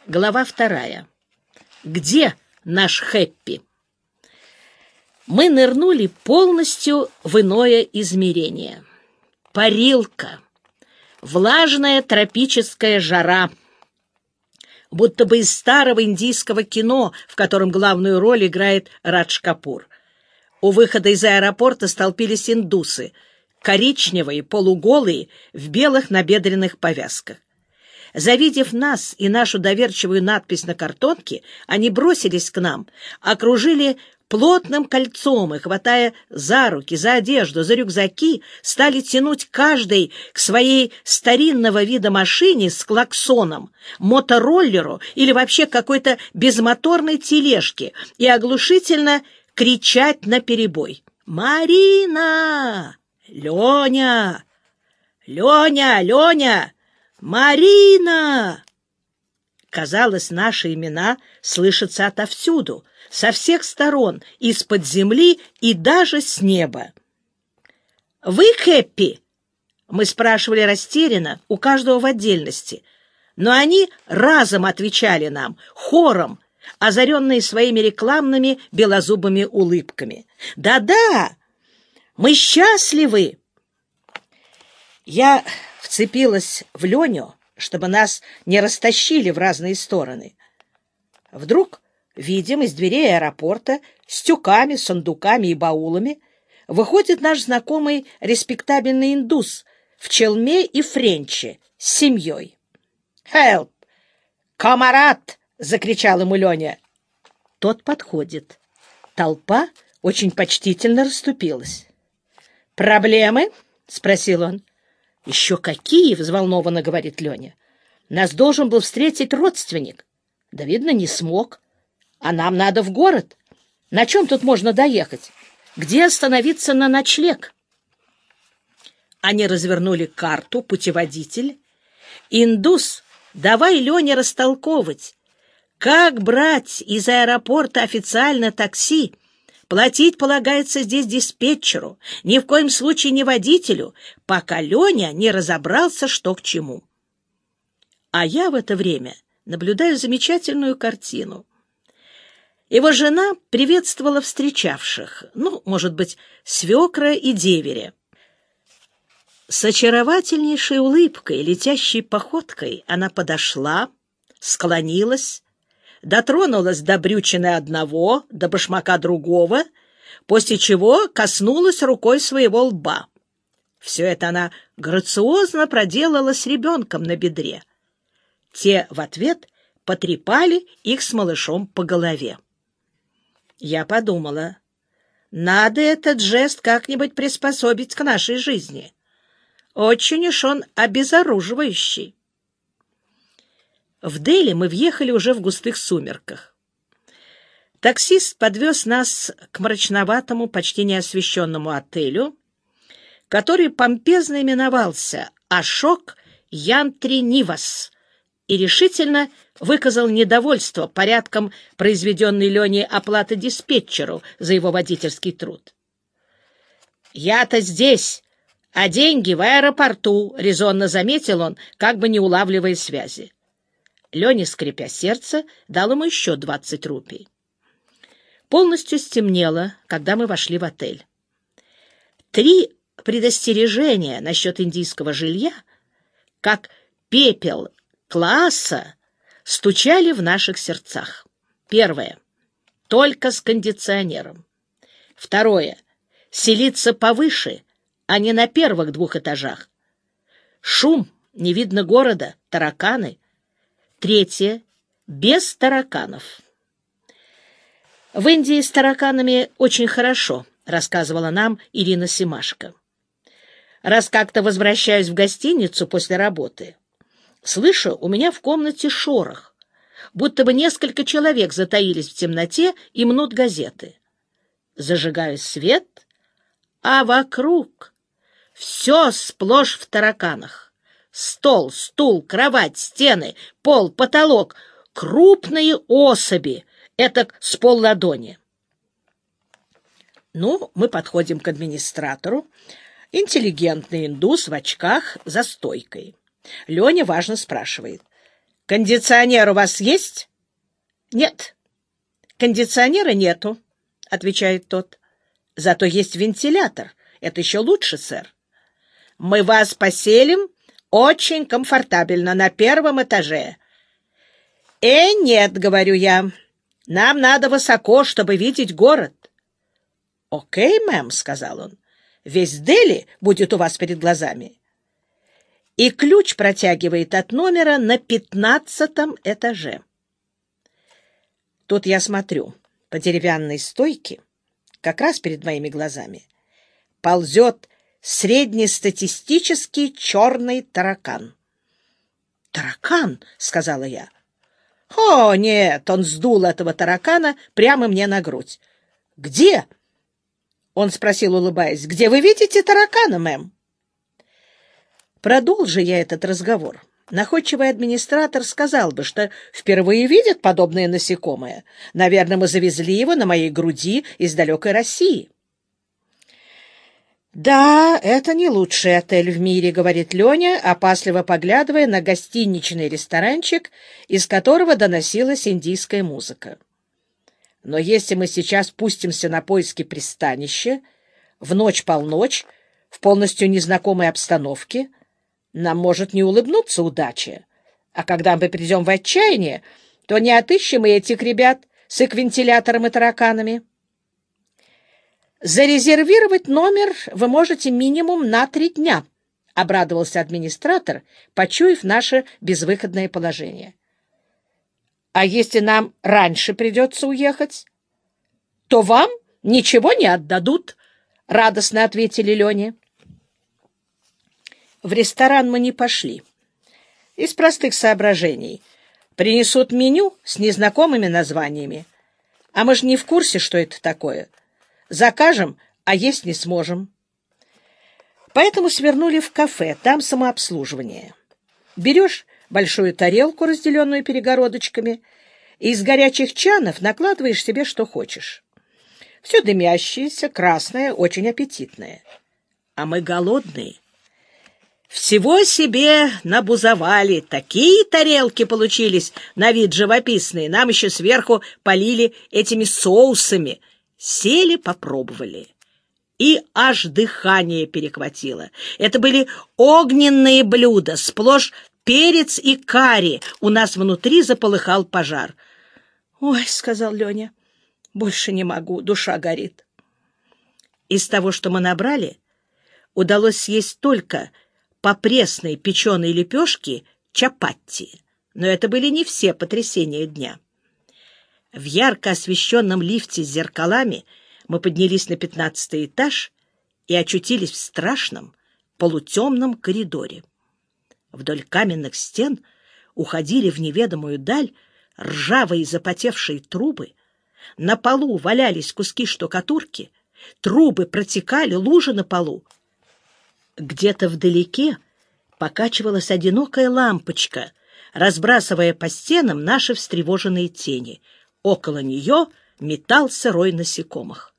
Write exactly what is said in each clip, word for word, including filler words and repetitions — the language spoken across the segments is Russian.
Глава вторая. Где наш Хэппи? Мы нырнули полностью в иное измерение. Парилка, влажная тропическая жара, будто бы из старого индийского кино, в котором главную роль играет Радж Капур. У выхода из аэропорта столпились индусы, коричневые, полуголые, в белых набедренных повязках. Завидев нас и нашу доверчивую надпись на картонке, они бросились к нам, окружили плотным кольцом и, хватая за руки, за одежду, за рюкзаки, стали тянуть каждый к своей старинного вида машине с клаксоном, мотороллеру или вообще какой-то безмоторной тележке и оглушительно кричать наперебой: «Марина! Леня! Леня! Леня! Марина!» Казалось, наши имена слышатся отовсюду, со всех сторон, из-под земли и даже с неба. «Вы Хэппи?» Мы спрашивали растерянно, у каждого в отдельности, но они разом отвечали нам, хором, озаренные своими рекламными белозубыми улыбками. «Да-да, мы счастливы!» Я вцепилась в Леню, чтобы нас не растащили в разные стороны. Вдруг видим, из дверей аэропорта с тюками, сундуками и баулами выходит наш знакомый респектабельный индус в челме и френче с семьей. «Help! Камарат!» — закричал ему Леня. Тот подходит. Толпа очень почтительно расступилась. «Проблемы?» — спросил он. «Еще какие!» — взволнованно говорит Леня. «Нас должен был встретить родственник. Да, видно, не смог. А нам надо в город. На чем тут можно доехать? Где остановиться на ночлег?» Они развернули карту, путеводитель. «Индус, давай Лене растолковывать, как брать из аэропорта официально такси. Платить полагается здесь диспетчеру, ни в коем случае не водителю, пока Леня не разобрался, что к чему». А я в это время наблюдаю замечательную картину. Его жена приветствовала встречавших, ну, может быть, свекра и деверя. С очаровательнейшей улыбкой, летящей походкой она подошла, склонилась, дотронулась до брючины одного, до башмака другого, после чего коснулась рукой своего лба. Все это она грациозно проделала с ребенком на бедре. Те в ответ потрепали их с малышом по голове. Я подумала, надо этот жест как-нибудь приспособить к нашей жизни. Очень уж он обезоруживающий. В Дели мы въехали уже в густых сумерках. Таксист подвез нас к мрачноватому, почти неосвещенному отелю, который помпезно именовался «Ашок Янтри Нивас», и решительно выказал недовольство порядком произведенной Леней оплаты диспетчеру за его водительский труд. «Я-то здесь, а деньги в аэропорту», — резонно заметил он, как бы не улавливая связи. Леня, скрипя сердце, дал ему еще двадцать рупий. Полностью стемнело, когда мы вошли в отель. Три предостережения насчет индийского жилья, как пепел класса, стучали в наших сердцах. Первое — только с кондиционером. Второе — селиться повыше, а не на первых двух этажах. Шум, не видно города, тараканы. Третье — без тараканов. В Индии с тараканами очень хорошо, рассказывала нам Ирина Семашко. Раз как-то возвращаюсь в гостиницу после работы, слышу, у меня в комнате шорох, будто бы несколько человек затаились в темноте и мнут газеты. Зажигаю свет, а вокруг все сплошь в тараканах. Стол, стул, кровать, стены, пол, потолок, крупные особи, этак с полладони. Ну, мы подходим к администратору, интеллигентный индус в очках за стойкой. Леня важно спрашивает: Кондиционер у вас есть? Нет. Кондиционера нету, отвечает тот. Зато есть вентилятор. Это еще лучше, сэр. Мы вас поселим очень комфортабельно на первом этаже. Э, нет, говорю я. Нам надо высоко, чтобы видеть город. Окей, мэм, сказал он. Весь Дели будет у вас перед глазами. И ключ протягивает от номера на пятнадцатом этаже. Тут я смотрю, по деревянной стойке, как раз перед моими глазами, ползет среднестатистический черный таракан. «Таракан?» — сказала я. «О, нет!» — он сдул этого таракана прямо мне на грудь. «Где?» — он спросил, улыбаясь. «Где вы видите таракана, мэм?» Продолжи я этот разговор, находчивый администратор сказал бы, что впервые видит подобное насекомое. Наверное, мы завезли его на моей груди из далекой России. «Да, это не лучший отель в мире», — говорит Леня, опасливо поглядывая на гостиничный ресторанчик, из которого доносилась индийская музыка. «Но если мы сейчас пустимся на поиски пристанища, в ночь-полночь, в полностью незнакомой обстановке, нам может не улыбнуться удача. А когда мы придем в отчаяние, то не отыщем и этих ребят с их вентилятором и тараканами. Зарезервировать номер вы можете минимум на три дня», — обрадовался администратор, почуяв наше безвыходное положение. «А если нам раньше придется уехать, то вам ничего не отдадут», — радостно ответили Лене. В ресторан мы не пошли. Из простых соображений. Принесут меню с незнакомыми названиями. А мы же не в курсе, что это такое. Закажем, а есть не сможем. Поэтому свернули в кафе, там самообслуживание. Берешь большую тарелку, разделенную перегородочками, и из горячих чанов накладываешь себе, что хочешь. Все дымящееся, красное, очень аппетитное. А мы голодные. Всего себе набузовали, такие тарелки получились на вид живописные, нам еще сверху полили этими соусами. Сели, попробовали. И аж дыхание перехватило. Это были огненные блюда, сплошь перец и карри. У нас внутри заполыхал пожар. «Ой», — сказал Леня, — «больше не могу, душа горит». Из того, что мы набрали, удалось съесть только по пресной печеной лепешке чапатти, но это были не все потрясения дня. В ярко освещенном лифте с зеркалами мы поднялись на пятнадцатый этаж и очутились в страшном полутемном коридоре. Вдоль каменных стен уходили в неведомую даль ржавые запотевшие трубы, на полу валялись куски штукатурки, трубы протекали, лужи на полу. Где-то вдалеке покачивалась одинокая лампочка, разбрасывая по стенам наши встревоженные тени. Около нее метался рой насекомых.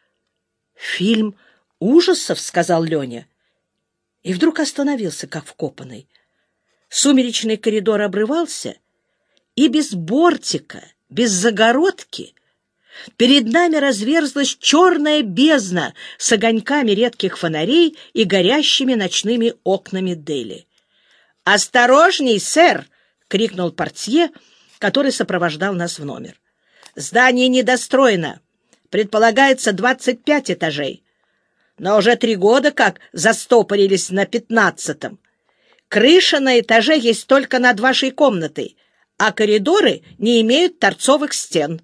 «Фильм ужасов», — сказал Леня, и вдруг остановился, как вкопанный. Сумеречный коридор обрывался, и без бортика, без загородки перед нами разверзлась черная бездна с огоньками редких фонарей и горящими ночными окнами Дели. «Осторожней, сэр!» — крикнул портье, который сопровождал нас в номер. «Здание недостроено. Предполагается двадцать пять этажей. Но уже три года как застопорились на пятнадцатом. Крыша на этаже есть только над вашей комнатой, а коридоры не имеют торцовых стен».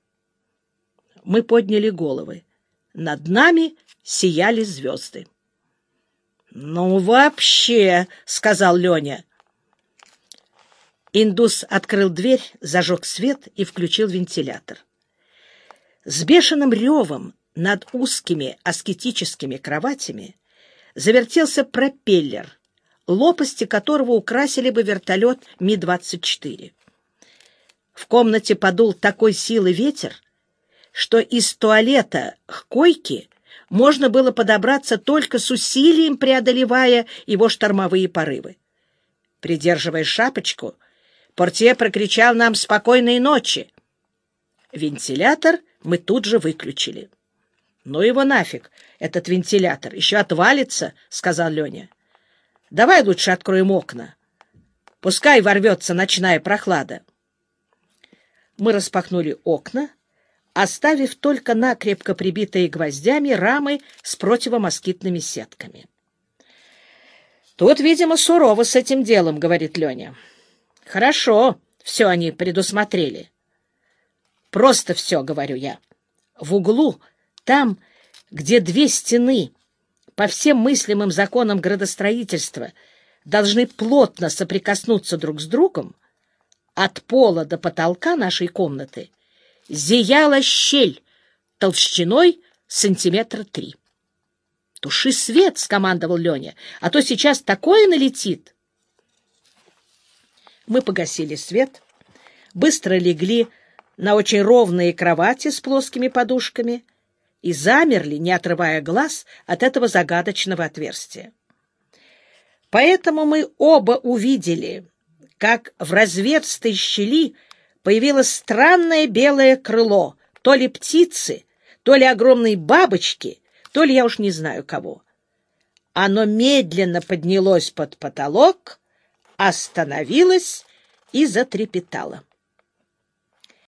Мы подняли головы. Над нами сияли звезды. «Ну, вообще!» — сказал Леня. Индус открыл дверь, зажег свет и включил вентилятор. С бешеным ревом над узкими аскетическими кроватями завертелся пропеллер, лопасти которого украсили бы вертолет Ми двадцать четыре. В комнате подул такой силы ветер, что из туалета к койке можно было подобраться только с усилием, преодолевая его штормовые порывы. Придерживая шапочку, Портье прокричал нам «Спокойной ночи!». Вентилятор мы тут же выключили. — Ну его нафиг, этот вентилятор, еще отвалится, — сказал Леня. — Давай лучше откроем окна. Пускай ворвется ночная прохлада. Мы распахнули окна, оставив только накрепко прибитые гвоздями рамы с противомоскитными сетками. — Тут, видимо, сурово с этим делом, — говорит Леня. — Хорошо, все они предусмотрели. — Просто все, — говорю я. В углу, там, где две стены по всем мыслимым законам градостроительства должны плотно соприкоснуться друг с другом, от пола до потолка нашей комнаты зияла щель толщиной сантиметра три. — Туши свет, — скомандовал Леня, — а то сейчас такое налетит. Мы погасили свет, быстро легли на очень ровные кровати с плоскими подушками и замерли, не отрывая глаз от этого загадочного отверстия. Поэтому мы оба увидели, как в разверстой щели появилось странное белое крыло, то ли птицы, то ли огромной бабочки, то ли я уж не знаю кого. Оно медленно поднялось под потолок, остановилось и затрепетало.